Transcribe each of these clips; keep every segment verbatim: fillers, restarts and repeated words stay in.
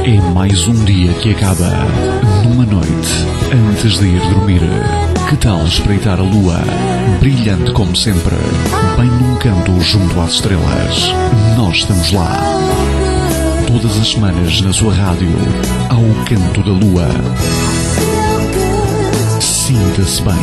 É mais um dia que acaba numa noite antes de ir dormir. Que tal espreitar a lua, brilhante como sempre, bem num canto junto às estrelas? Nós estamos lá. Todas as semanas na sua rádio, ao canto da lua. Sinta-se bem.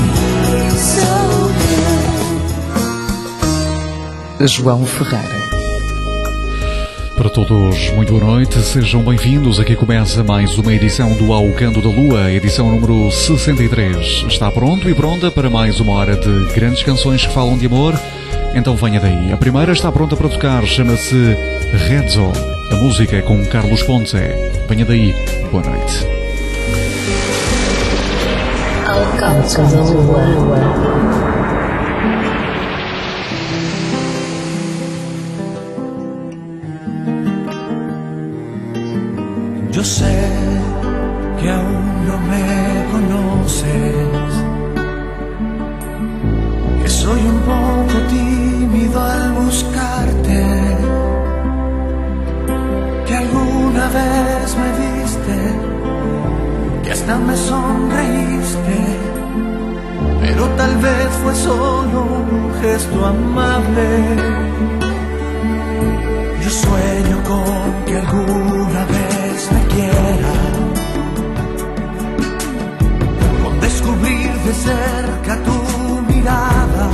João Ferreira. Para todos, muito boa noite, sejam bem-vindos. Aqui começa mais uma edição do Ao Canto da Lua, edição número sessenta e três. Está pronto e pronta para mais uma hora de grandes canções que falam de amor? Então venha daí. A primeira está pronta para tocar, chama-se Rezzo. A música é com Carlos Ponce. Venha daí. Boa noite. Ao Canto da Lua. Yo sé que aún no me conoces, que soy un poco tímido al buscarte, que alguna vez me viste, que hasta me sonreíste, pero tal vez fue solo un gesto amable. Yo sueño con que alguna vez me quiera, con descubrir de cerca tu mirada,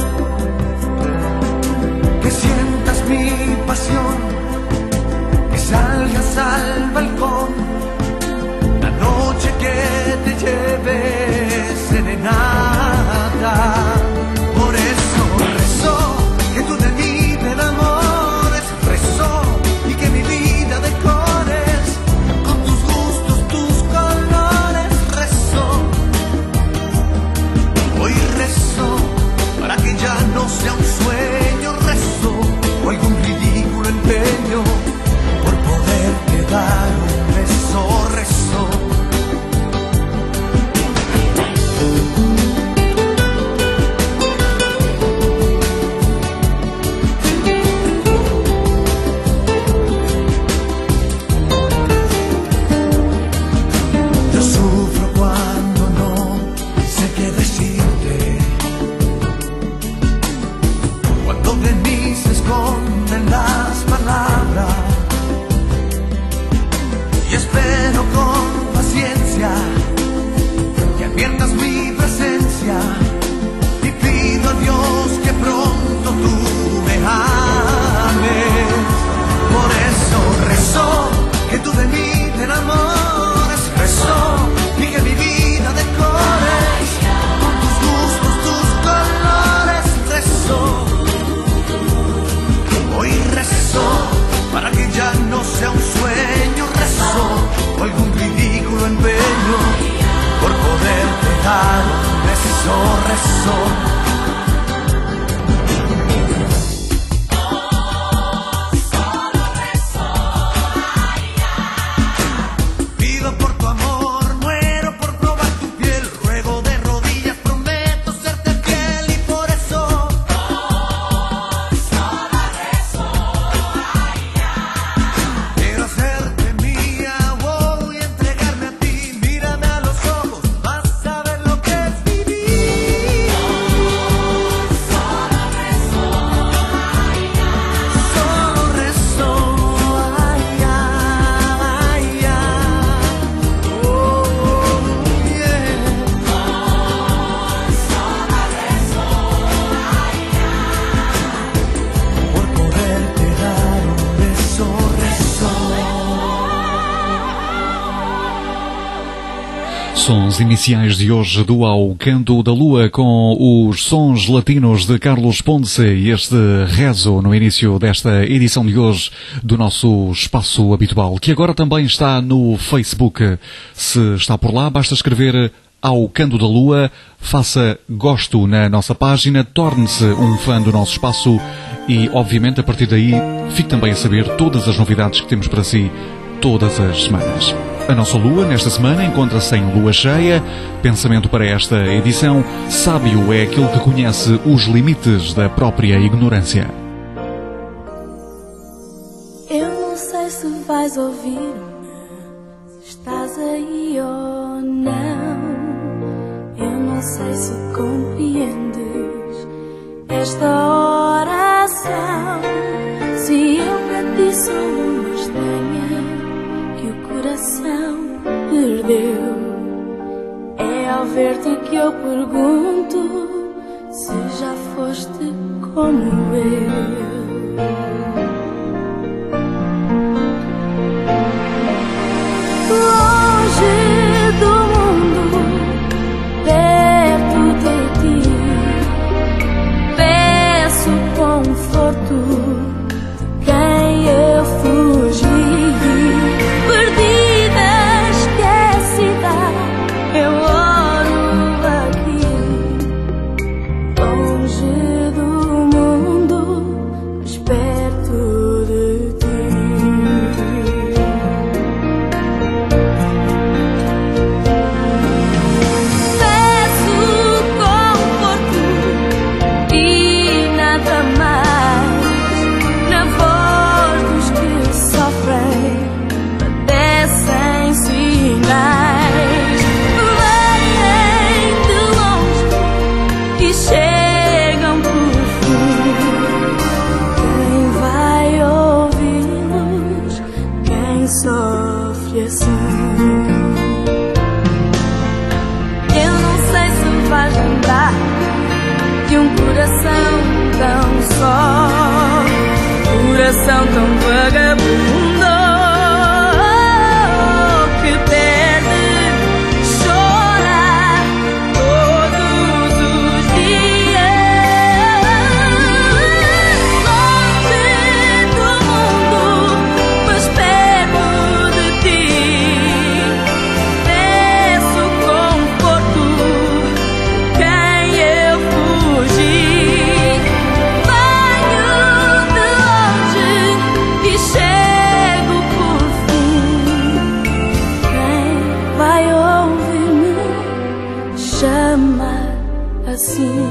que sientas mi pasión, que salgas al balcón, la noche que te lleve serenata. Por eso rezo que tú de mí te enamores, rezo y que mi vida decores con tus gustos, tus colores. Rezo, hoy rezo para que ya no sea un sueño, rezo o algún ridículo empeño por poderte dar un beso. Rezo. Sons iniciais de hoje do Ao Canto da Lua com os sons latinos de Carlos Ponce e este rezo no início desta edição de hoje do nosso espaço habitual, que agora também está no Facebook. Se está por lá, basta escrever Ao Canto da Lua, faça gosto na nossa página, torne-se um fã do nosso espaço e, obviamente, a partir daí, fique também a saber todas as novidades que temos para si todas as semanas. A nossa lua, nesta semana, encontra-se em lua cheia. Pensamento para esta edição: sábio é aquele que conhece os limites da própria ignorância. Eu não sei se vais ouvir-me, sei ou não. Eu não sei se compreendes esta oração. Se eu para ti sou uma estranha que o coração perdeu, é ao ver-te que eu pergunto se já foste como eu. Longe do mundo, perto de ti, peço conforto de quem eu fugi. Perdida, esquecida, eu oro aqui. Longe do mundo, mas perto de ti. Peço conforto e nada mais. Na voz dos que sofrem, padecem sinais. Vêm de longe e chegam por fim. Quem vai ouvi-los? Quem sofre assim? Eu não sei se vais lembrar de um coração tão só, coração tão vagabundo, que perde, chora todos os dias. Longe do mundo, mas perto de ti. Peço conforto quem eu fugi. Venho de longe e chego por fim. Quem vai ouvir-me chama assim.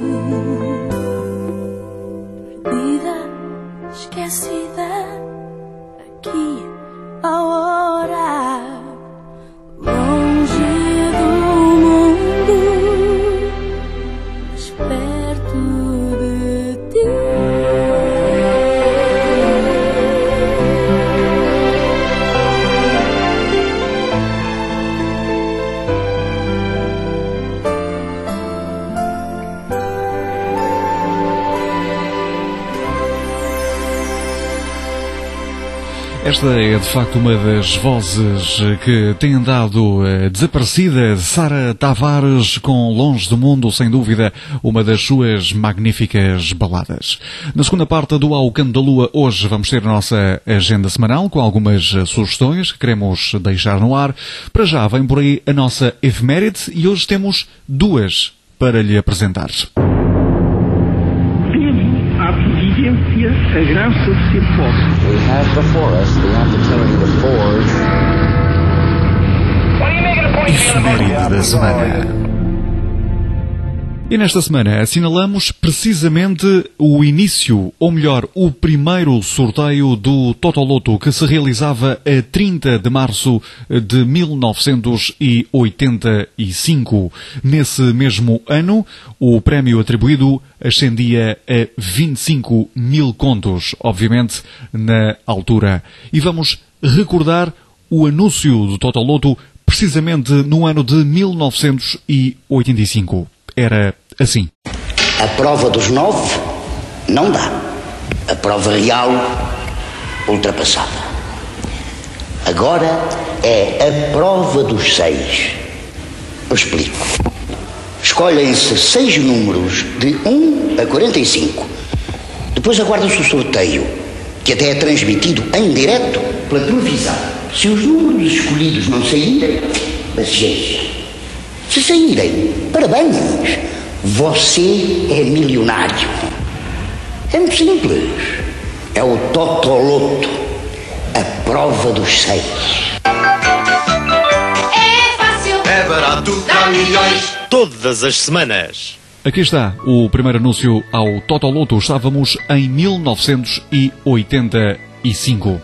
Perdida, esquecida, aqui ao orar. Longe do mundo, mas perto de ti. Esta é de facto uma das vozes que tem andado eh, desaparecida. Sara Tavares com Longe do Mundo, sem dúvida, uma das suas magníficas baladas. Na segunda parte do Ao Canto da Lua, hoje vamos ter a nossa agenda semanal com algumas eh, sugestões que queremos deixar no ar. Para já vem por aí a nossa efeméride e hoje temos duas para lhe apresentar. A providência, a graça de ser pobre. We have before us the opportunity to forge. Efeméride da semana. E nesta semana assinalamos precisamente o início, ou melhor, o primeiro sorteio do Totoloto que se realizava a trinta de março de mil novecentos e oitenta e cinco. Nesse mesmo ano, o prémio atribuído ascendia a vinte e cinco mil contos, obviamente, na altura. E vamos recordar o anúncio do Totoloto precisamente no ano de mil novecentos e oitenta e cinco. Era assim. A prova dos nove não dá. A prova real ultrapassada. Agora é a prova dos seis. Eu explico. Escolhem-se seis números de um a quarenta e cinco. Depois aguarda-se o sorteio, que até é transmitido em direto pela televisão. Se os números escolhidos não saírem, paciência. Se saírem, parabéns, você é milionário. É muito simples. É o Totoloto, a prova dos seis. É fácil, é barato, dá milhões. Todas as semanas. Aqui está o primeiro anúncio ao Totoloto. Estávamos em mil novecentos e oitenta e cinco.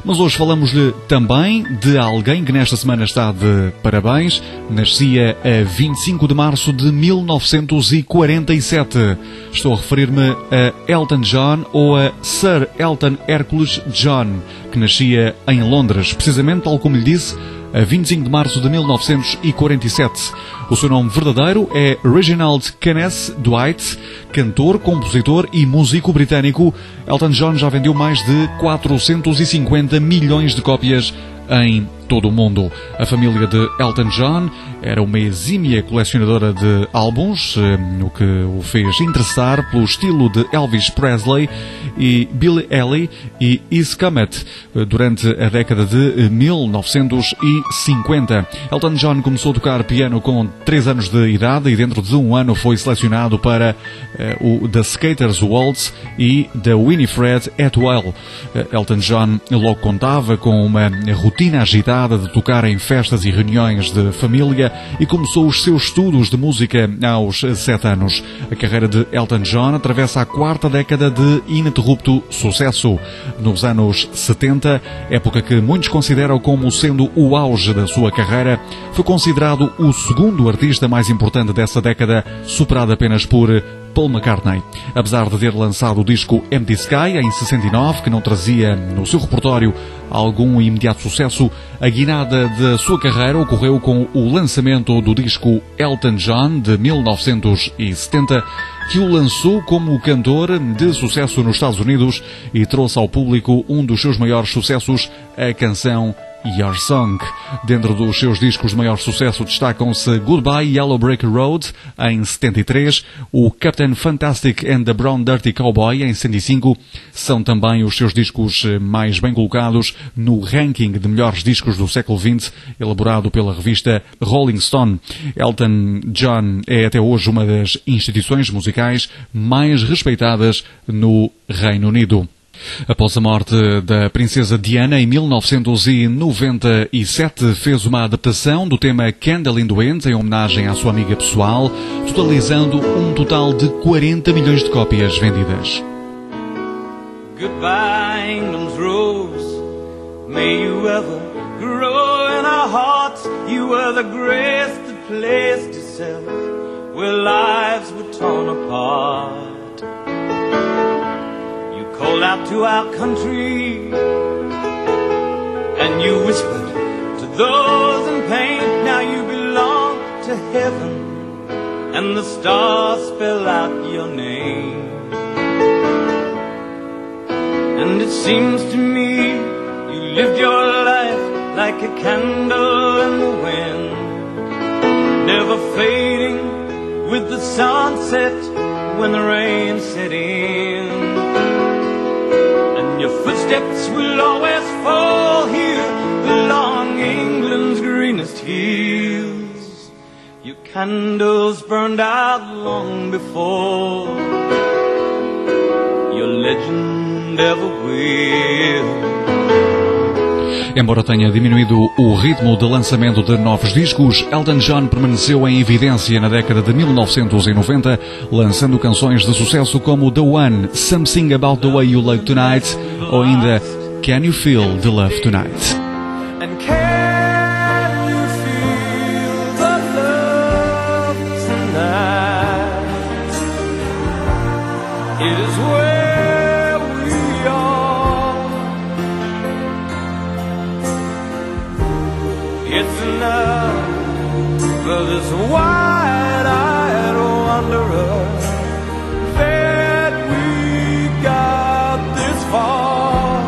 Mas hoje falamos-lhe também de alguém que nesta semana está de parabéns. Nascia a vinte e cinco de março de mil novecentos e quarenta e sete. Estou a referir-me a Elton John, ou a Sir Elton Hercules John, que nascia em Londres, precisamente, tal como lhe disse, a vinte e cinco de março de mil novecentos e quarenta e sete. O seu nome verdadeiro é Reginald Kenneth Dwight, cantor, compositor e músico britânico. Elton John já vendeu mais de quatrocentos e cinquenta milhões de cópias em todo o mundo. A família de Elton John era uma exímia colecionadora de álbuns, o que o fez interessar pelo estilo de Elvis Presley e Billy Ellie e East Comet durante a década de mil novecentos e cinquenta. Elton John começou a tocar piano com três anos de idade e dentro de um ano foi selecionado para uh, o The Skater's Waltz e The Winifred Atwell. Uh, Elton John logo contava com uma rotina agitada de tocar em festas e reuniões de família e começou os seus estudos de música aos sete anos. A carreira de Elton John atravessa a quarta década de ininterrupto sucesso. Nos anos setenta, época que muitos consideram como sendo o auge da sua carreira, foi considerado o segundo artista mais importante dessa década, superado apenas por Paul McCartney. Apesar de ter lançado o disco Empty Sky em sessenta e nove, que não trazia no seu repertório algum imediato sucesso, a guinada da sua carreira ocorreu com o lançamento do disco Elton John de mil novecentos e setenta, que o lançou como cantor de sucesso nos Estados Unidos e trouxe ao público um dos seus maiores sucessos, a canção Your Song. Dentro dos seus discos de maior sucesso destacam-se Goodbye Yellow Brick Road, em setenta e três, o Captain Fantastic and the Brown Dirty Cowboy, em setenta e cinco. São também os seus discos mais bem colocados no ranking de melhores discos do século vinte, elaborado pela revista Rolling Stone. Elton John é até hoje uma das instituições musicais mais respeitadas no Reino Unido. Após a morte da princesa Diana em mil novecentos e noventa e sete, fez uma adaptação do tema Candle in the Wind em homenagem à sua amiga pessoal, totalizando um total de quarenta milhões de cópias vendidas. Goodbye, England's rose. May you ever grow in our hearts. You were the greatest place to sell, where lives were torn apart. Called out to our country, and you whispered to those in pain, now you belong to heaven, and the stars spell out your name. And it seems to me you lived your life like a candle in the wind, never fading with the sunset when the rain set in. Your footsteps will always fall here along England's greenest hills. Your candles burned out long before your legend ever will. Embora tenha diminuído o ritmo de lançamento de novos discos, Elton John permaneceu em evidência na década de mil novecentos e noventa, lançando canções de sucesso como The One, Something About the Way You Look Tonight, ou ainda Can You Feel the Love Tonight? And can you feel the love tonight? It is where we are. It's enough for this wide-eyed wanderer that we got this far.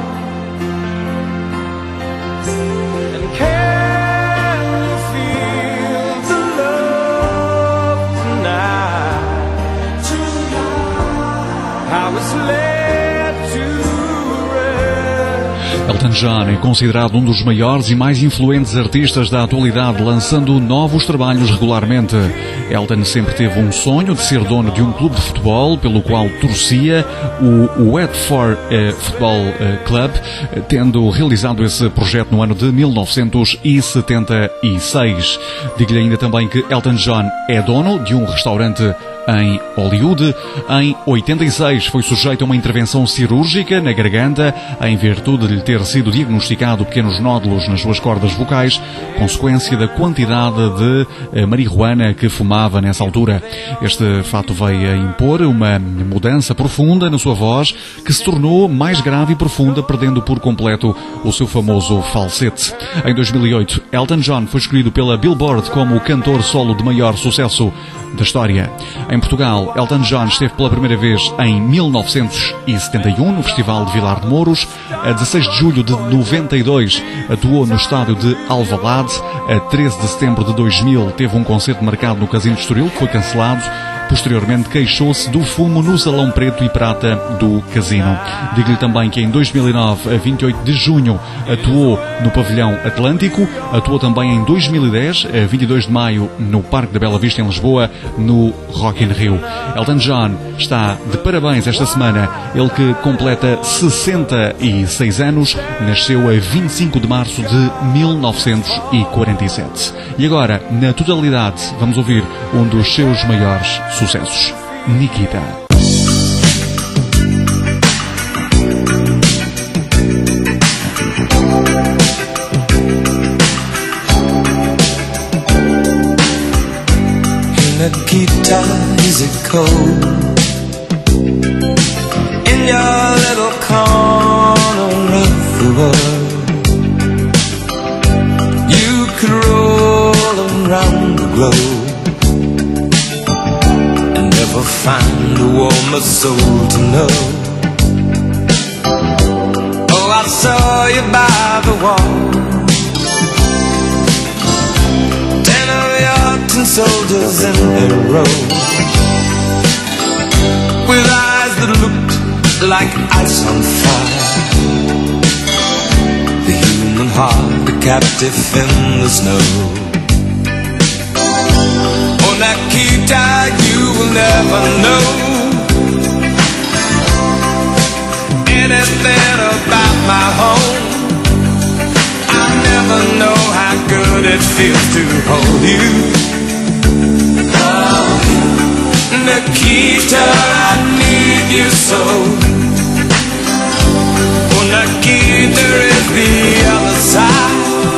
And can you feel the love tonight? Tonight, how it's led to rest. Elton John é considerado um dos maiores e mais influentes artistas da atualidade, lançando novos trabalhos regularmente. Elton sempre teve um sonho de ser dono de um clube de futebol, pelo qual torcia, o Watford eh, Football eh, Club, tendo realizado esse projeto no ano de mil novecentos e setenta e seis. Digo-lhe ainda também que Elton John é dono de um restaurante em Hollywood. Em oitenta e seis foi sujeito a uma intervenção cirúrgica na garganta em virtude de lhe ter sido diagnosticado pequenos nódulos nas suas cordas vocais, consequência da quantidade de marihuana que fumava nessa altura. Este fato veio a impor uma mudança profunda na sua voz, que se tornou mais grave e profunda, perdendo por completo o seu famoso falsete. Em dois mil e oito, Elton John foi escolhido pela Billboard como o cantor solo de maior sucesso da história. Em Portugal, Elton John esteve pela primeira vez em mil novecentos e setenta e um no Festival de Vilar de Mouros. A dezesseis de julho de noventa e dois atuou no estádio de Alvalade. A treze de setembro de dois mil teve um concerto marcado no Casino de Estoril, que foi cancelado. Posteriormente queixou-se do fumo no Salão Preto e Prata do Casino. Digo-lhe também que em dois mil e nove, a vinte e oito de junho, atuou no Pavilhão Atlântico. Atuou também em dois mil e dez, a vinte e dois de maio, no Parque da Bela Vista, em Lisboa, no Rock in Rio. Elton John está de parabéns esta semana. Ele que completa sessenta e seis anos, nasceu a vinte e cinco de março de mil novecentos e quarenta e sete. E agora, na totalidade, vamos ouvir um dos seus maiores sucessos, Nikita. Nikita, is it cold in your little corner of the world? You could roll around the globe and never find a warmer soul to know. Oh, I saw you by the wall, ten of your tin soldiers in a row, with eyes that looked like ice on fire, the human heart a captive in the snow. Oh, Nikita, you will never know anything about my home. I never know how good it feels to hold you. Oh, Nikita, I need you so. Oh, Nikita is the other side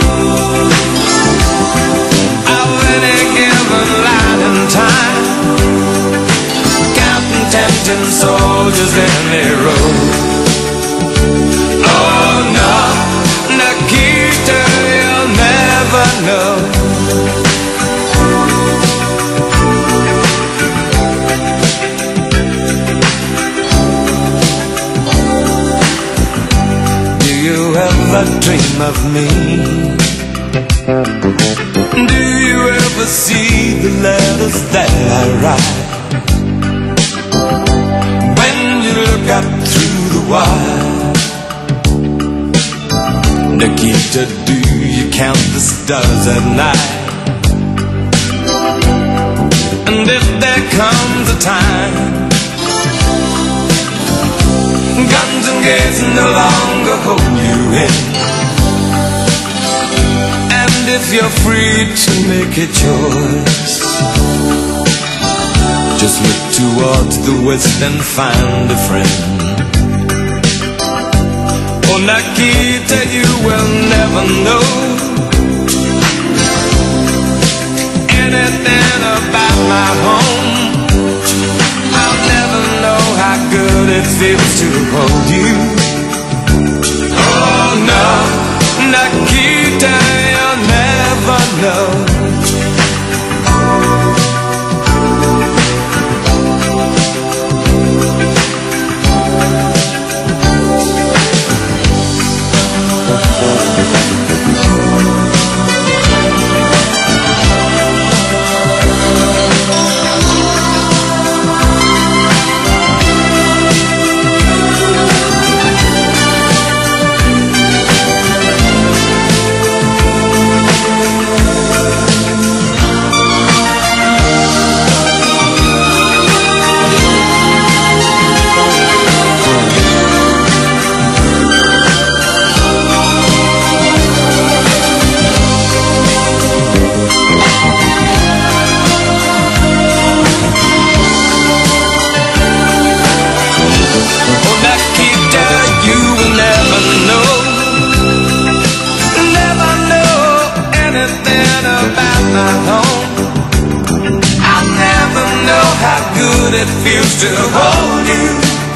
of any given line and time, counting tempting soldiers in a row. Oh no, Nikita, you'll never know. Do you ever dream of me? Do you ever see the letters that I write? When you look up through the wire, Nikita, do you count the stars at night? And if there comes a time guns and gates no longer hold you in, and if you're free to make a choice, just look towards the west and find a friend. Oh, Nikita, you will never know anything about my home. I'll never know how good it feels to hold you. Oh no, Nikita, you'll never know. it feels to hold you.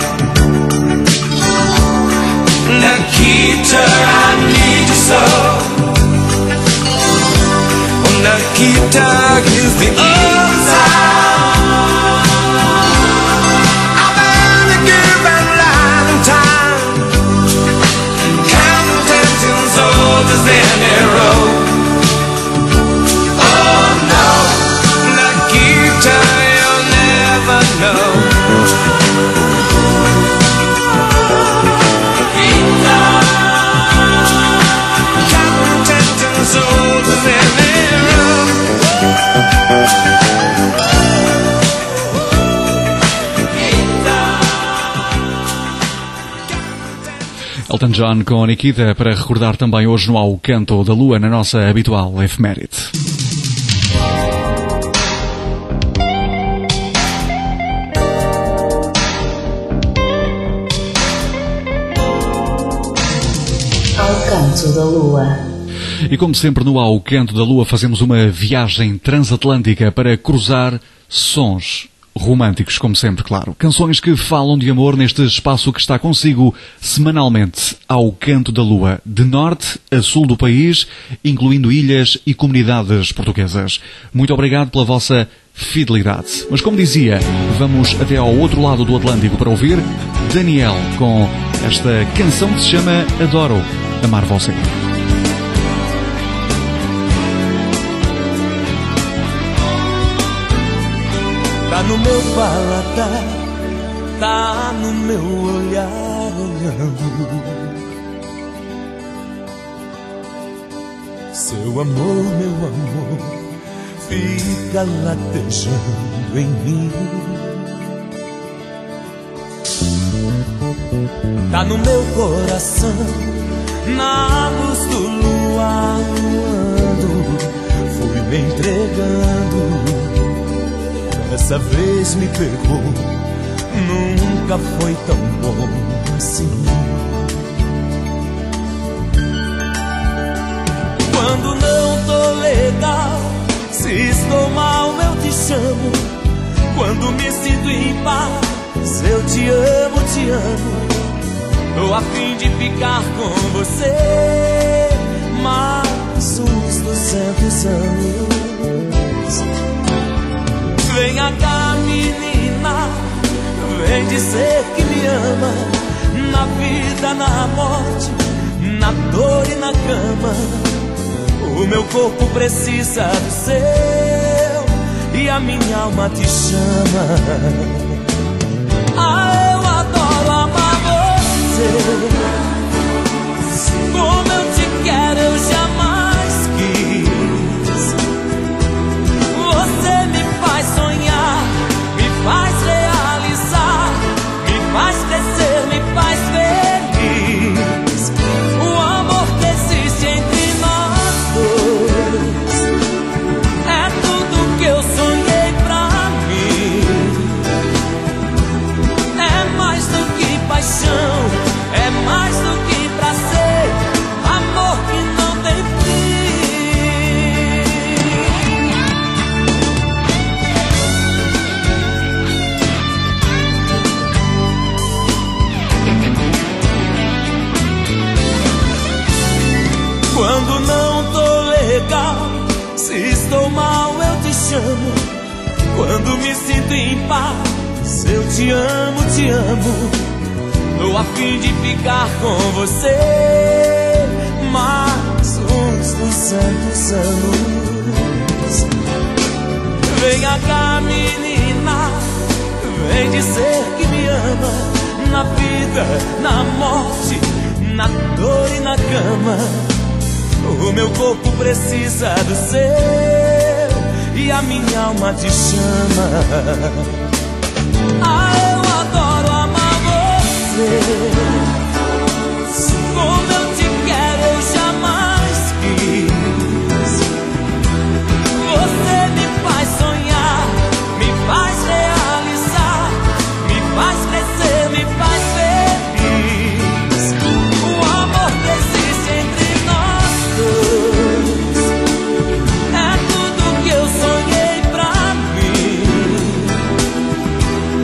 Nikita, I need you so. Nikita is the answer. I've been a given line time, counting tempting soldiers in a row. Oh no, Nikita, you'll never know. Nikita, counting tempting soldiers in a row. Elton John com Nikita, para recordar também hoje no Ao Canto da Lua, na nossa habitual efeméride. Ao Canto da Lua. E como sempre no Ao Canto da Lua fazemos uma viagem transatlântica para cruzar sons românticos, como sempre, claro. Canções que falam de amor neste espaço que está consigo semanalmente ao Canto da Lua, de norte a sul do país, incluindo ilhas e comunidades portuguesas. Muito obrigado pela vossa fidelidade. Mas como dizia, vamos até ao outro lado do Atlântico para ouvir Daniel com esta canção que se chama Adoro Amar Você. Tá no meu paladar, tá no meu olhar olhando. Seu amor, meu amor, fica latejando em mim. Tá no meu coração, na luz do luar, fui me entregando. Dessa vez me pegou, nunca foi tão bom assim. Quando não tô legal, se estou mal eu te chamo. Quando me sinto em paz, eu te amo, te amo. Tô a fim de ficar com você mais uns duzentos anos. Venha cá, menina, vem dizer que me ama. Na vida, na morte, na dor e na cama. O meu corpo precisa do seu e a minha alma te chama. Ah, eu adoro amar você. Como eu te quero, eu jamais quis. Você me faz sonhar, me faz realizar, me faz crescer, me faz feliz. O amor que existe entre nós dois é tudo que eu sonhei pra mim. É mais do que paixão, é mais do que prazer, amor que não tem fim. Quando não tô legal, se estou mal eu te chamo. Quando me sinto em paz, eu te amo, te amo. Tô a fim de ficar com você mais uns duzentos anos. Venha cá, menina, vem dizer que me ama. Na vida, na morte, na dor e na cama. O meu corpo precisa do seu e a minha alma te chama. Ah, eu adoro amar você. Como eu te quero, eu jamais quis. Você me faz sonhar, me faz realizar, me faz crescer, me faz feliz. O amor que existe entre nós dois é tudo que eu sonhei pra mim.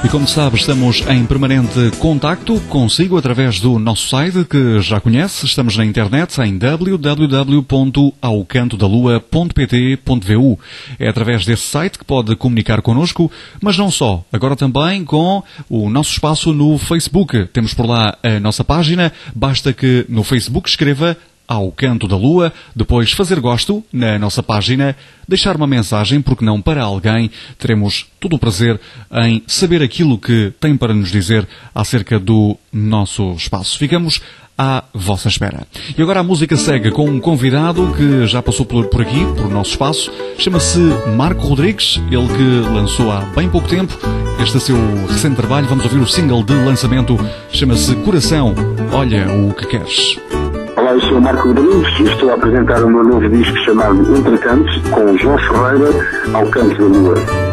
E como sabe, estamos em permanente contacto consigo através do nosso site, que já conhece. Estamos na internet em w w w ponto ao canto da lua ponto p t ponto v u. É através desse site que pode comunicar connosco, mas não só. Agora também com o nosso espaço no Facebook. Temos por lá a nossa página. Basta que no Facebook escreva Ao Canto da Lua, depois fazer gosto na nossa página, deixar uma mensagem, porque não para alguém. Teremos todo o prazer em saber aquilo que tem para nos dizer acerca do nosso espaço. Ficamos à vossa espera. E agora a música segue com um convidado que já passou por, por aqui, por nosso espaço. Chama-se Marco Rodrigues, ele que lançou há bem pouco tempo este seu recente trabalho. Vamos ouvir o single de lançamento, chama-se Coração, Olha o que Queres. Olá, eu sou o Marco Rodrigues e estou a apresentar o meu novo disco chamado Entretanto, com o João Ferreira, Ao Canto da Lua.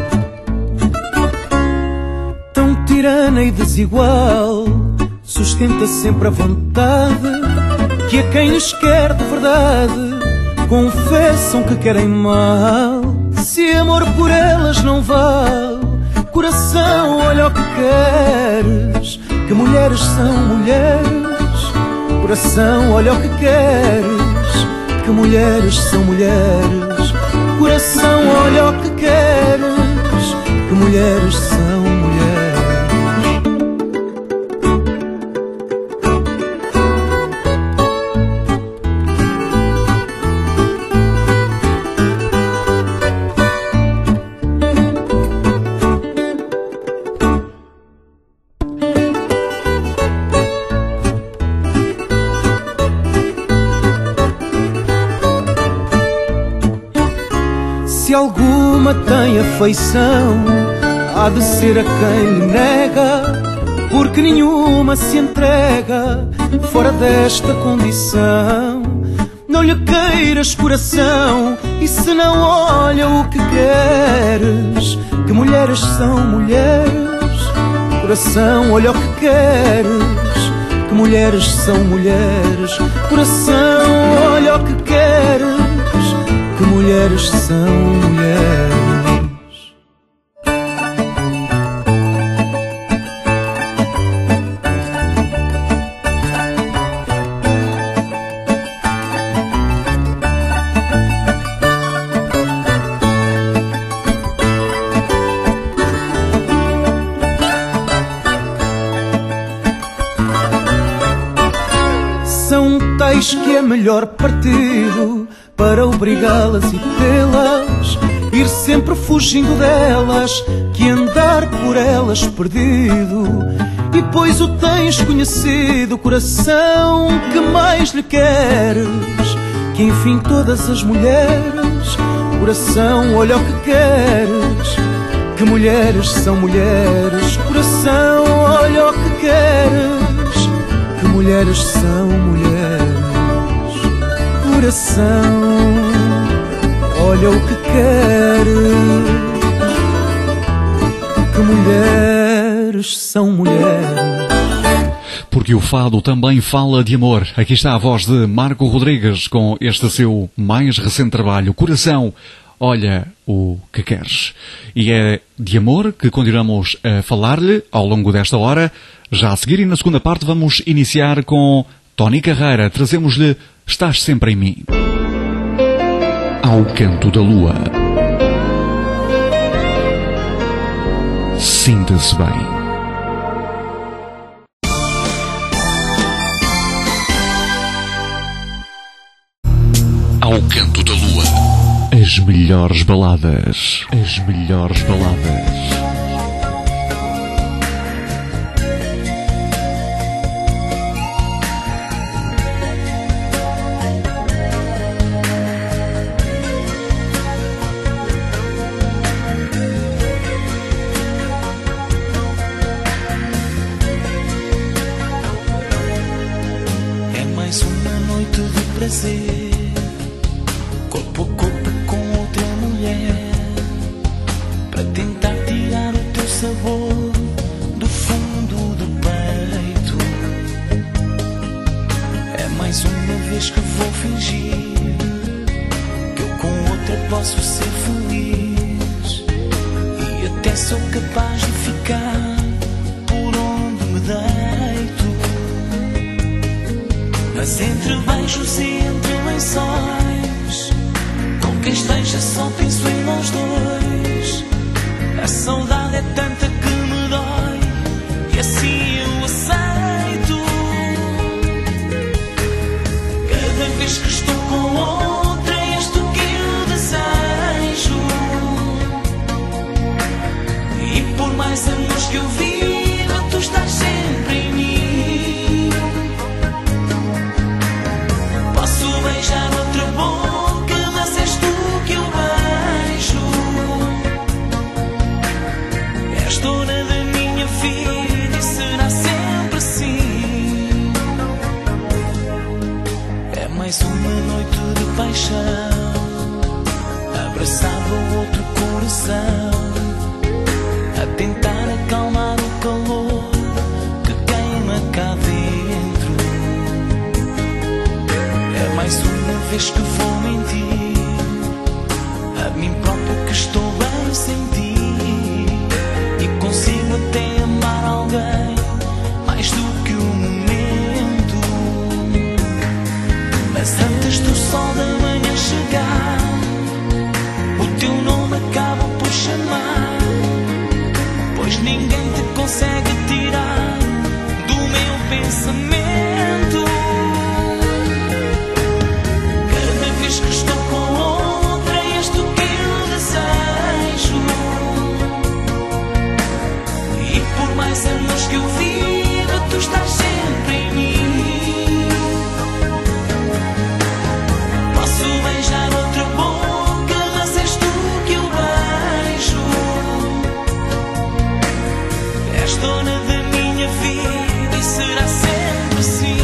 Tão tirana e desigual, sustenta sempre a vontade, que a quem lhes quer de verdade confessam que querem mal. Se amor por elas não vale, coração, olha o que queres, que mulheres são mulheres. Coração, olha o que queres, que mulheres são mulheres. Coração, olha o que queres, que mulheres são mulheres. Se alguma tem afeição, há de ser a quem lhe nega, porque nenhuma se entrega fora desta condição. Não lhe queiras, coração, e se não olha o que queres, que mulheres são mulheres. Coração, olha o que queres, que mulheres são mulheres. Coração, olha o que queres, que mulheres são mulheres. São tais que é melhor partido para obrigá-las e tê-las, ir sempre fugindo delas, que andar por elas perdido. E pois o tens conhecido, coração, que mais lhe queres, que enfim todas as mulheres. Coração, olha o que queres, que mulheres são mulheres. Coração, olha o que queres, que mulheres são mulheres. Coração, olha o que queres, que mulheres são mulheres. Porque o fado também fala de amor. Aqui está a voz de Marco Rodrigues com este seu mais recente trabalho, Coração, olha o que queres. E é de amor que continuamos a falar-lhe ao longo desta hora. Já a seguir, e na segunda parte, vamos iniciar com Tony Carreira. Trazemos-lhe Estás Sempre em Mim. Ao Canto da Lua. Sinta-se bem. Ao Canto da Lua. As melhores baladas. As melhores baladas. Corpo a corpo com outra mulher, para tentar tirar o teu sabor do fundo do peito. É mais uma vez que vou fingir que eu com outra posso ser feliz, e até sou capaz de ficar deito. Mas entre beijos e entre lençóis, com quem esteja só penso em nós dois. A saudade é tanta que me dói, e assim eu aceito. Cada vez que estou com outra, és tu que eu desejo. E por mais anos que eu viva, tu estás sempre em mim. Posso beijar outra boca, mas és tu que eu beijo. És dona da minha vida e será sempre assim. É mais uma noite de paixão, abraçado ao outro coração, a tentar acalmar o calor que queima cá dentro. É mais uma vez que vou mentir a mim próprio que estou bem sem ti. E consigo até amar alguém mais do que o momento. Mas antes do sol da manhã chegar, o teu nome acaba por chamar, pois ninguém te consegue tirar do meu pensamento. Cada vez que estou com outra, és tu que eu desejo. E por mais anos que eu viva, tu estás sempre em mim. Posso beijar outra boca, mas és tu que eu beijo. És dona da minha vida e será sempre assim.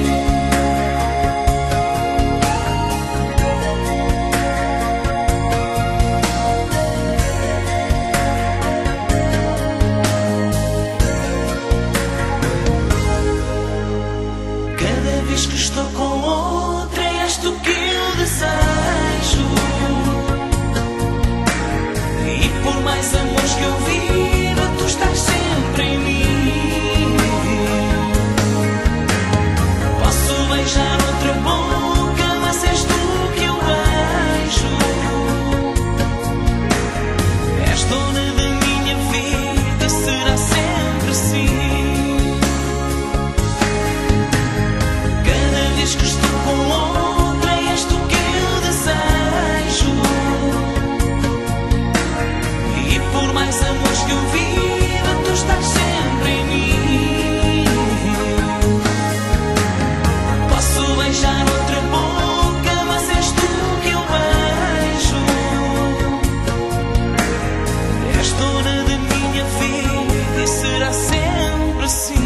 Cada vez que estou com outra, és tu que eu desejo. E por mais amores que eu viva, tu estás sempre em mim. Posso beijar outra boca, mas és tu que eu beijo. És dona da minha vida e será sempre assim. Cada vez que estou com outra, és tu que eu desejo. E por mais amores que eu viva, tu estás sempre em mim. Posso beijar outra boca, mas és tu que eu beijo. És dona da minha vida e será sempre assim.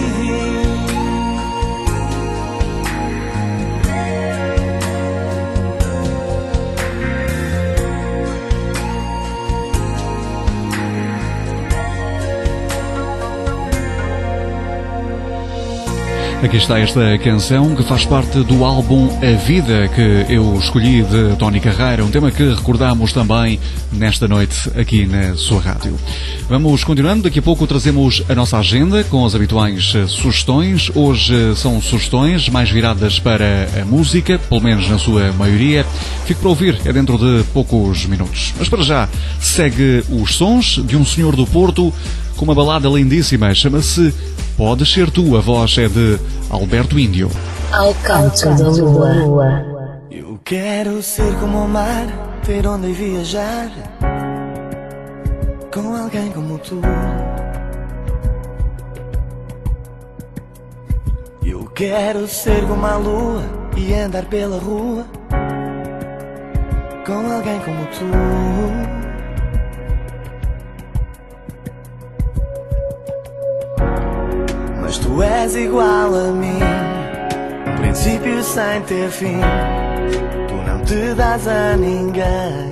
Aqui está esta canção que faz parte do álbum A Vida, que eu escolhi, de Tony Carreira, um tema que recordamos também nesta noite aqui na sua rádio. Vamos continuando, daqui a pouco trazemos a nossa agenda com as habituais sugestões. Hoje são sugestões mais viradas para a música, pelo menos na sua maioria. Fico para ouvir, é dentro de poucos minutos. Mas para já, segue os sons de um senhor do Porto com uma balada lindíssima, chama-se Podes Ser Tu, a voz é de Alberto Índio. Ao canto da lua. Eu quero ser como o mar, ter onde viajar, com alguém como tu. Eu quero ser como a lua e andar pela rua, com alguém como tu. Mas tu és igual a mim, um princípio sem ter fim. Tu não te dás a ninguém.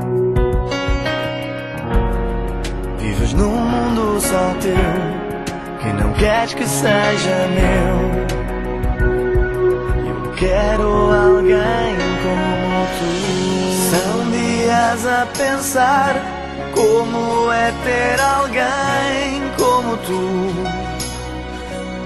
Vives num mundo só teu, que não queres que seja meu. Eu quero alguém como tu. São dias a pensar como é ter alguém como tu.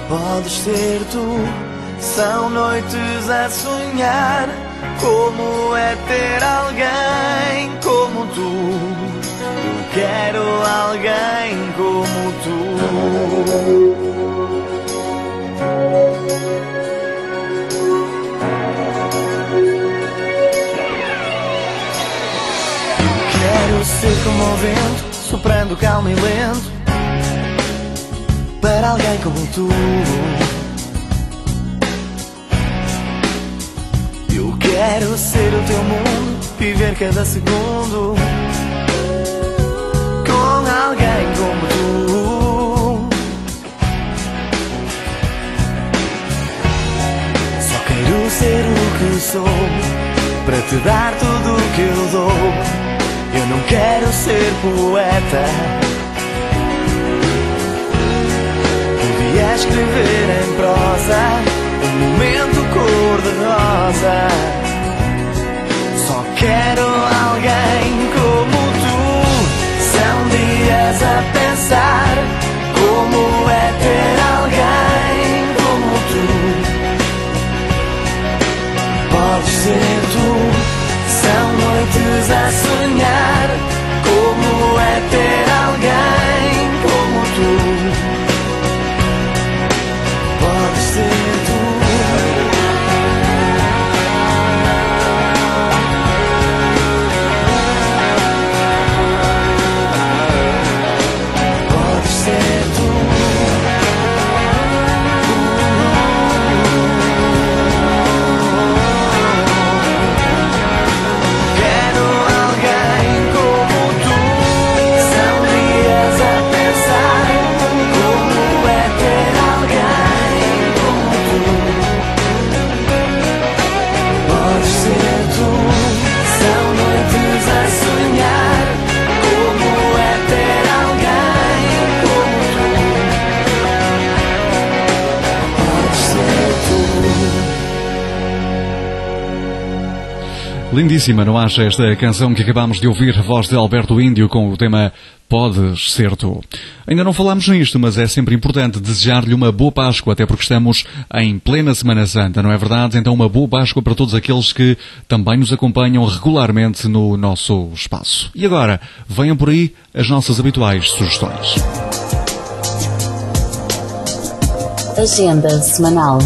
podes ser tu. São noites a sonhar como é ter alguém como tu. Eu quero alguém como tu. Quero ser como o vento, soprando calmo e lento, para alguém como tu. Eu quero ser o teu mundo, viver cada segundo com alguém como tu. Só quero ser o que sou, para te dar tudo o que eu dou. Eu não quero ser poeta, podia escrever em prosa um momento cor-de-rosa. Só quero alguém como tu. São dias a pensar como é ter alguém como tu. Podes ser tu. São noites a sonhar como é ter alguém como tu. Podes ser tu. Podes ser tu. Lindíssima, não acha, esta canção que acabámos de ouvir, a voz de Alberto Índio com o tema Podes Ser Tu. Ainda não falámos nisto, mas é sempre importante desejar-lhe uma boa Páscoa, até porque estamos em plena Semana Santa, não é verdade? Então uma boa Páscoa para todos aqueles que também nos acompanham regularmente no nosso espaço. E agora, venham por aí as nossas habituais sugestões. Agenda semanal.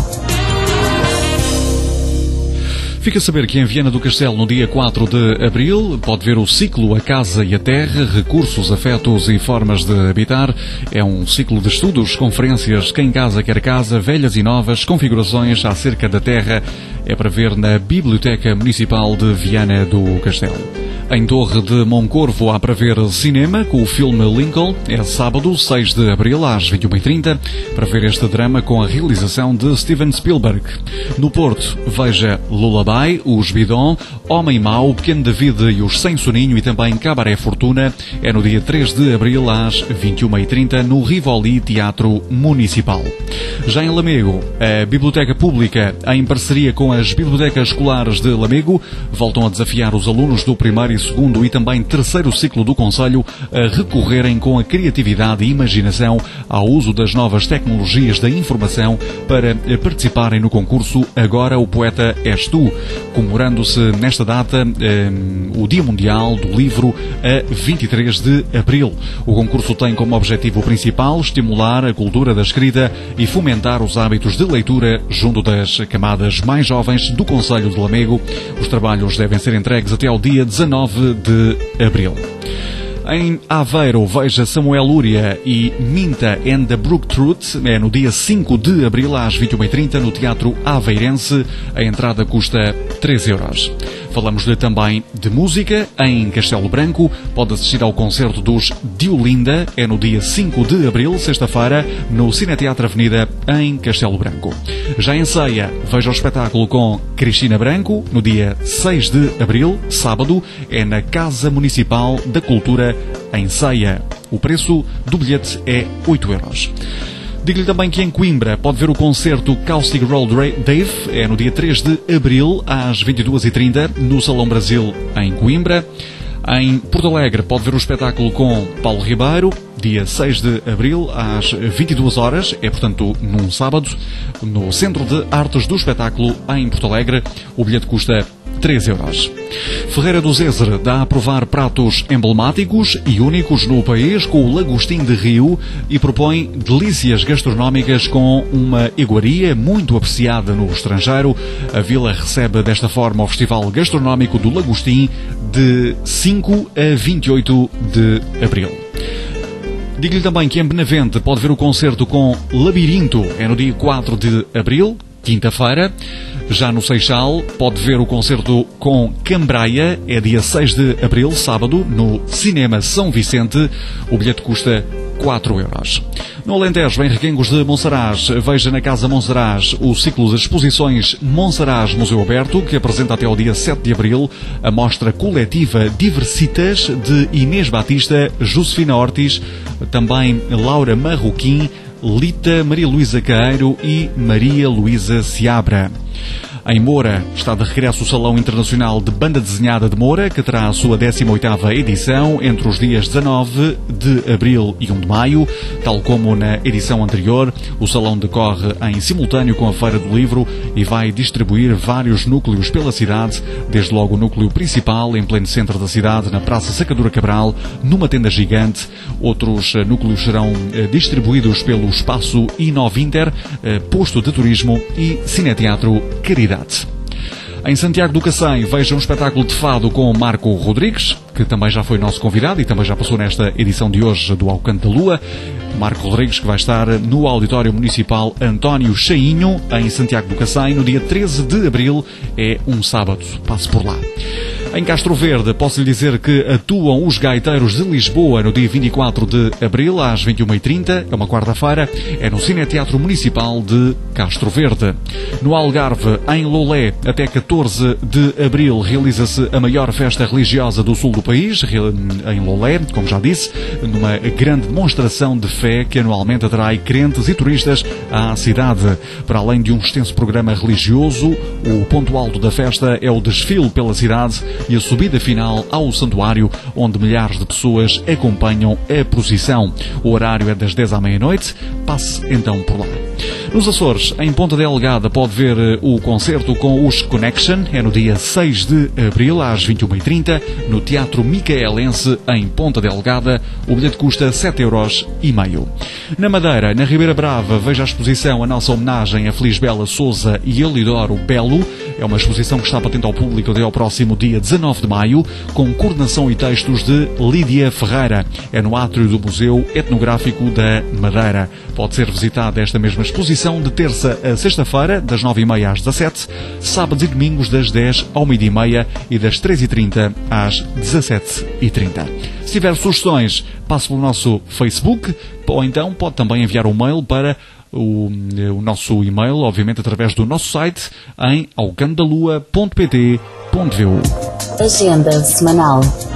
Fica a saber que em Viana do Castelo, no dia quatro de abril, pode ver o ciclo A Casa e a Terra, Recursos, Afetos e Formas de Habitar. É um ciclo de estudos, conferências, Quem Casa Quer Casa, velhas e novas, configurações acerca da terra. É para ver na Biblioteca Municipal de Viana do Castelo. Em Torre de Moncorvo há para ver cinema com o filme Lincoln. É sábado, seis de abril, às vinte e uma e trinta, para ver este drama com a realização de Steven Spielberg. No Porto, veja Lullaby, Os Bidon, Homem Mau, Pequeno David e Os Sem Soninho e também Cabaré Fortuna. É no dia três de abril, às vinte e uma e trinta, no Rivoli Teatro Municipal. Já em Lamego, a Biblioteca Pública, em parceria com as Bibliotecas Escolares de Lamego, voltam a desafiar os alunos do primeiro e segundo e também terceiro ciclo do Conselho a recorrerem com a criatividade e imaginação ao uso das novas tecnologias da informação para participarem no concurso Agora o Poeta És Tu, comemorando-se nesta data um, o Dia Mundial do Livro a vinte e três de abril. O concurso tem como objetivo principal estimular a cultura da escrita e fomentar os hábitos de leitura junto das camadas mais jovens do Conselho de Lamego. Os trabalhos devem ser entregues até ao dia dezanove de abril. Em Aveiro, veja Samuel Lúria e Minta and the Brook Truth, é no dia cinco de abril às vinte e uma e trinta no Teatro Aveirense. A entrada custa três euros. Falamos-lhe também de música. Em Castelo Branco, pode assistir ao concerto dos Diolinda, é no dia cinco de abril, sexta-feira, no Cineteatro Avenida, em Castelo Branco. Já em Ceia, veja o espetáculo com Cristina Branco, no dia seis de abril, sábado, é na Casa Municipal da Cultura, em Ceia. O preço do bilhete é oito euros. Digo-lhe também que em Coimbra pode ver o concerto Caustic Roll Dave, é no dia três de abril, às vinte e duas e trinta, no Salão Brasil, em Coimbra. Em Porto Alegre pode ver o espetáculo com Paulo Ribeiro, dia seis de abril, às vinte e duas horas, é portanto num sábado, no Centro de Artes do Espetáculo, em Porto Alegre. O bilhete custa três euros. Ferreira do Zezer dá a provar pratos emblemáticos e únicos no país com o Lagostim de Rio e propõe delícias gastronómicas com uma iguaria muito apreciada no estrangeiro. A vila recebe desta forma o Festival Gastronómico do Lagostim de cinco a vinte e oito de abril. Digo-lhe também que em Benavente pode ver o concerto com Labirinto, é no dia quatro de abril, quinta-feira. Já no Seixal, pode ver o concerto com Cambraia, é dia seis de abril, sábado, no Cinema São Vicente. O bilhete custa quatro euros. No Alentejo, em Requengos de Monsaraz, veja na Casa Monsaraz o ciclo de exposições Monsaraz Museu Aberto, que apresenta até ao dia sete de abril a mostra coletiva Diversitas de Inês Batista, Josefina Ortiz, também Laura Marroquim, Lita, Maria Luísa Caeiro e Maria Luísa Seabra. Em Moura está de regresso o Salão Internacional de Banda Desenhada de Moura, que terá a sua décima oitava edição entre os dias dezanove de abril e um de maio. Tal como na edição anterior, o salão decorre em simultâneo com a Feira do Livro e vai distribuir vários núcleos pela cidade, desde logo o núcleo principal, em pleno centro da cidade, na Praça Sacadura Cabral, numa tenda gigante. Outros núcleos serão distribuídos pelo Espaço Inovinter, posto de turismo e Cineteatro Caridade. Em Santiago do Cacém, veja um espetáculo de fado com Marco Rodrigues, que também já foi nosso convidado e também já passou nesta edição de hoje do Ao Canto da Lua. Marco Rodrigues, que vai estar no Auditório Municipal António Chainho, em Santiago do Cacém, no dia treze de abril, é um sábado. Passe por lá. Em Castro Verde, posso lhe dizer que atuam os Gaiteiros de Lisboa no dia vinte e quatro de abril, às vinte e uma e trinta, é uma quarta-feira, é no Cineteatro Municipal de Castro Verde. No Algarve, em Lolé, até catorze de abril, realiza-se a maior festa religiosa do sul do país, em Lolé, como já disse, numa grande demonstração de fé que anualmente atrai crentes e turistas à cidade. Para além de um extenso programa religioso, o ponto alto da festa é o desfile pela cidade e a subida final ao santuário, onde milhares de pessoas acompanham a procissão. O horário é das dez à meia-noite. Passe então por lá. Nos Açores, em Ponta Delgada, pode ver o concerto com os Connection, é no dia seis de abril, às vinte e uma e trinta, no Teatro Micaelense, em Ponta Delgada. O bilhete custa sete euros e meio. Na Madeira, na Ribeira Brava, veja a exposição A Nossa Homenagem a Felisbela Sousa e Elidoro Belo. É uma exposição que está patente ao público até ao próximo dia dezanove de maio, com coordenação e textos de Lídia Ferreira. É no átrio do Museu Etnográfico da Madeira. Pode ser visitada esta mesma exposição de terça a sexta-feira, das nove e meia às dezassete, sábados e domingos das dez ao meio-dia e meia e das três e trinta às dezassete e trinta. Se tiver sugestões, passe pelo nosso Facebook, ou então pode também enviar um mail para o, o nosso e-mail, obviamente através do nosso site, em alcandalua ponto pt ponto vu. Agenda semanal.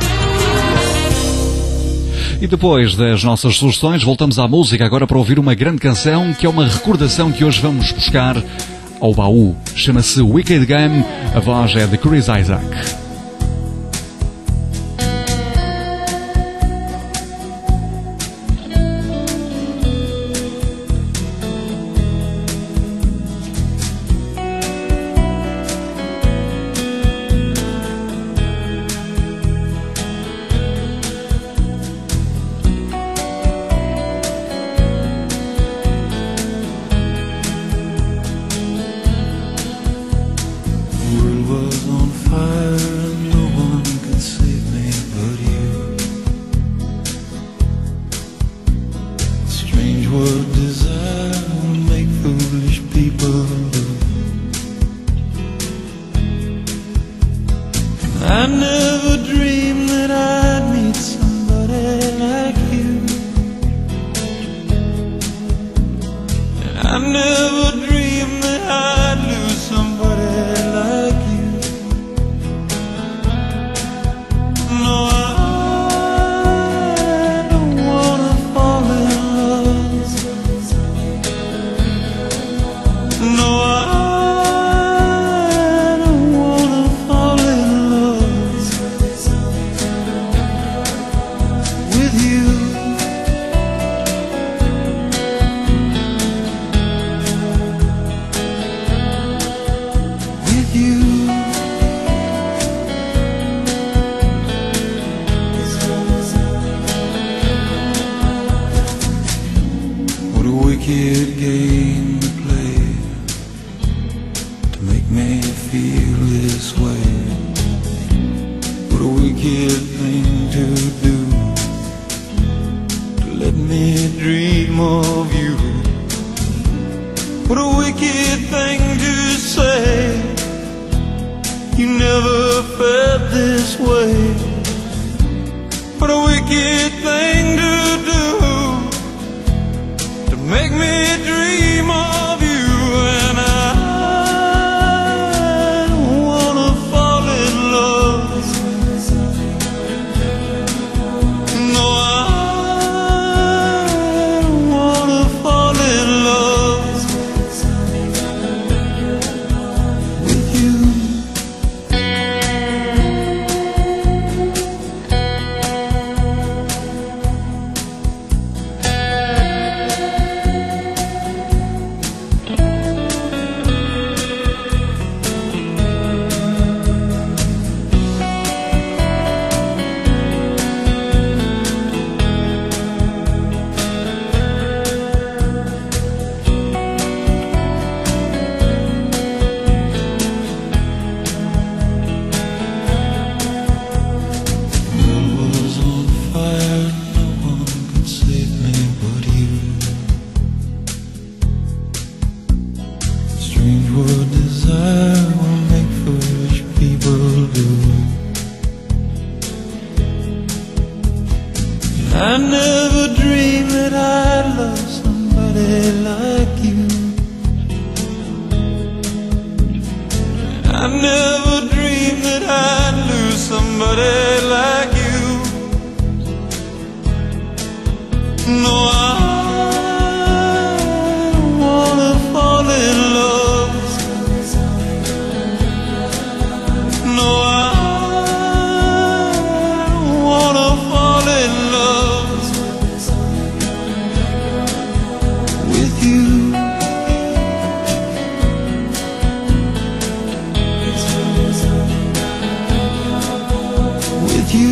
E depois das nossas sugestões, voltamos à música agora para ouvir uma grande canção que é uma recordação que hoje vamos buscar ao baú. Chama-se Wicked Game, a voz é de Chris Isaac. me feel this way. What a wicked thing to do, to let me dream of you. What a wicked thing to say, you never felt this way. What a wicked thing to do, to make me dream of you. And I don't wanna fall in love. No, I don't wanna fall in love with you. I never dreamed that I'd love somebody like you. I never dreamed that I'd lose somebody like you. No, I don't wanna fall in love. No, I don't wanna fall in love with you. With you.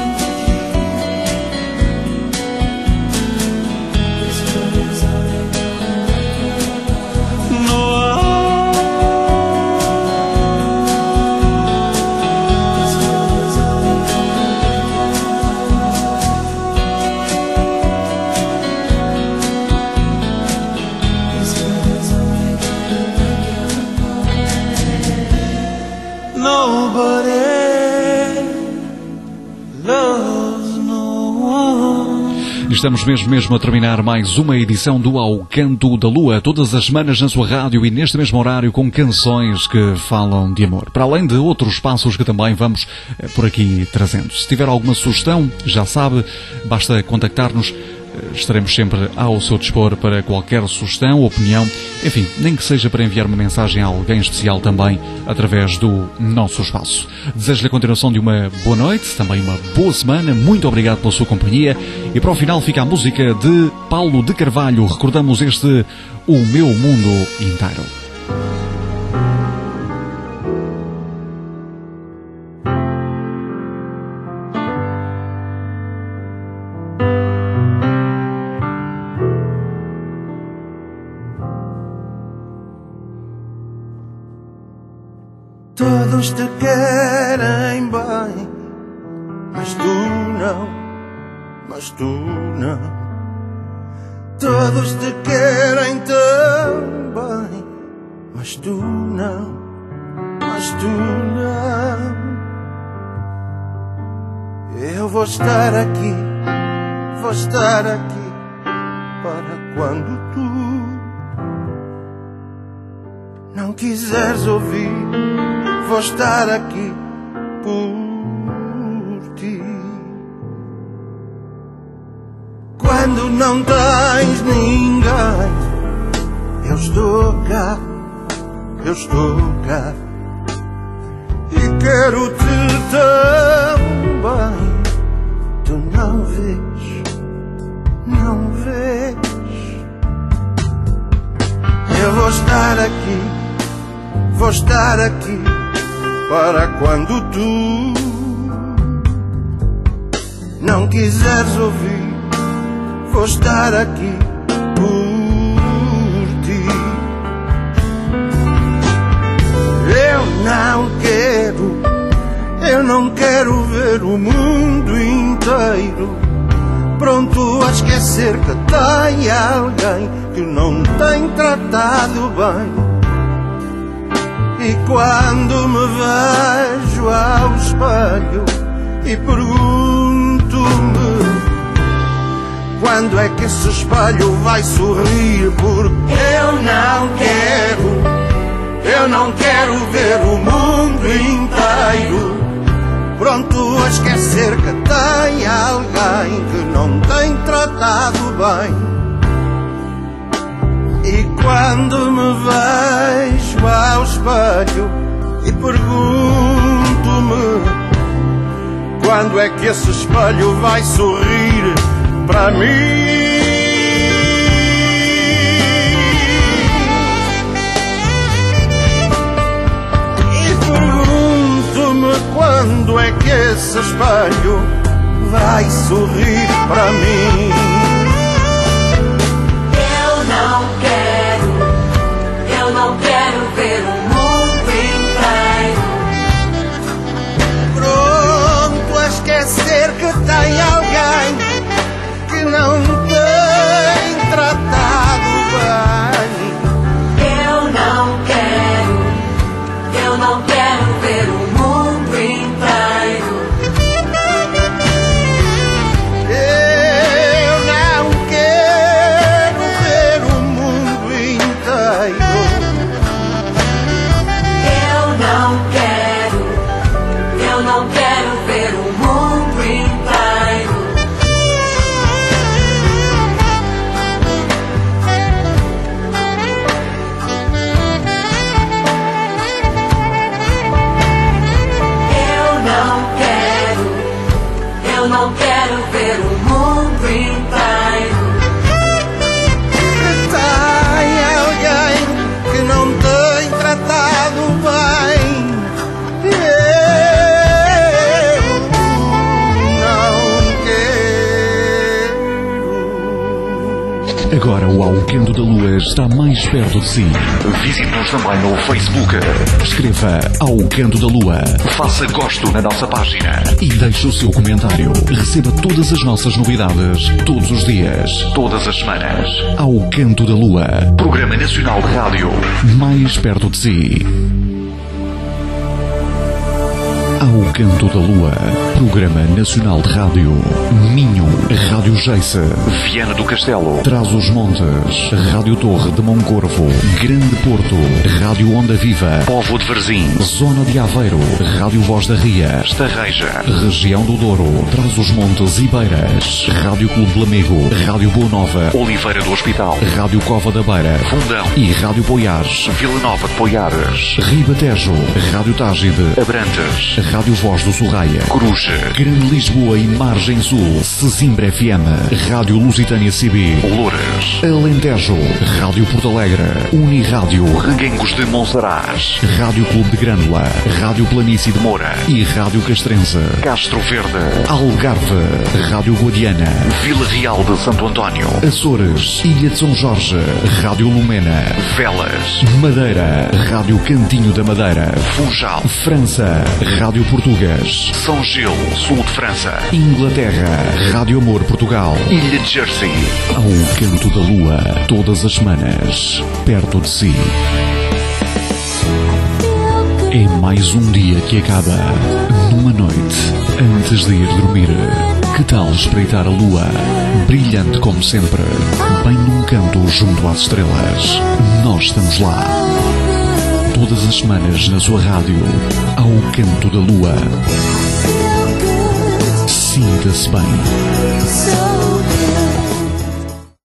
Estamos mesmo mesmo a terminar mais uma edição do Ao Canto da Lua, todas as semanas na sua rádio e neste mesmo horário com canções que falam de amor, para além de outros passos que também vamos eh, por aqui trazendo. Se tiver alguma sugestão, já sabe, basta contactar-nos. Estaremos sempre ao seu dispor para qualquer sugestão, opinião, enfim, nem que seja para enviar uma mensagem a alguém especial também através do nosso espaço. Desejo-lhe a continuação de uma boa noite, também uma boa semana, muito obrigado pela sua companhia e para o final fica a música de Paulo de Carvalho, recordamos este O Meu Mundo Inteiro. Todos te querem bem, mas tu não, mas tu não. Todos te querem tão bem, mas tu não, mas tu não. Eu vou estar aqui, vou estar aqui para quando tu não quiseres ouvir. Vou estar aqui por ti. Quando não tens ninguém, eu estou cá, eu estou cá. E quero-te tão bem, tu não vês, não vês. Eu vou estar aqui, vou estar aqui para quando tu não quiseres ouvir. Vou estar aqui por ti. o mundo inteiro, pronto a esquecer que tem alguém que não tem tratado bem. E quando me vejo ao espelho e pergunto-me quando é que esse espelho vai sorrir, porque eu não quero, eu não quero ver o mundo inteiro pronto a esquecer que tem alguém que não tem tratado bem. E quando me vejo ao espelho e pergunto-me quando é que esse espelho vai sorrir para mim. Quando é que esse espelho vai sorrir para mim? Eu não quero, eu não quero ver o mundo inteiro pronto a esquecer que tem alguém que não tem tratado bem. Eu não quero, eu não quero ver o mundo inteiro. Eu não quero ver o mundo inteiro. Eu não quero, eu não quero ver o mundo inteiro. Eu não quero ver o mundo inteiro. Tem alguém que não tem tratado bem. Eu não quero. Agora o Alquendo da Lua está mais perto de si. Visite-nos também no Facebook. Escreva Alquendo da Lua. Faça gosto na nossa página e deixe o seu comentário. Receba todas as nossas novidades, todos os dias, todas as semanas. Alquendo da Lua. Programa Nacional de Rádio. Mais perto de si. Alquendo da Lua. Programa Nacional de Rádio. Minho. Rádio Geice. Viana do Castelo. Trás-os-Montes. Rádio Torre de Moncorvo. Grande Porto. Rádio Onda Viva. Povo de Varzim. Zona de Aveiro. Rádio Voz da Ria. Estarreja. Região do Douro. Trás-os-Montes e Beiras. Rádio Clube de Lamego. Rádio Boa Nova. Oliveira do Hospital. Rádio Cova da Beira. Fundão. E Rádio Poiares. Vila Nova de Poiares. Ribatejo. Rádio Tágide. Abrantes. Rádio Voz do Sorraia. Coruja. Grande Lisboa e Margem Sul. Sesimbra F M. Rádio Lusitânia C B. Louras. Alentejo. Rádio Porto Alegre. Unirádio Reguengos de Monsaraz. Rádio Clube de Grândola. Rádio Planície de Moura. E Rádio Castrense. Castro Verde. Algarve. Rádio Guadiana. Vila Real de Santo António. Açores. Ilha de São Jorge. Rádio Lumena. Velas. Madeira. Rádio Cantinho da Madeira. Funchal. França. Rádio Português. São Gil, sul de França. Inglaterra. Rádio Amor Portugal. Ilha de Jersey. Ao Canto da Lua. Todas as semanas. Perto de si. É mais um dia que acaba. Numa noite. Antes de ir dormir. Que tal espreitar a lua? Brilhante como sempre. Bem num canto junto às estrelas. Nós estamos lá. Todas as semanas na sua rádio, ao Canto da Lua. Sinta-se bem.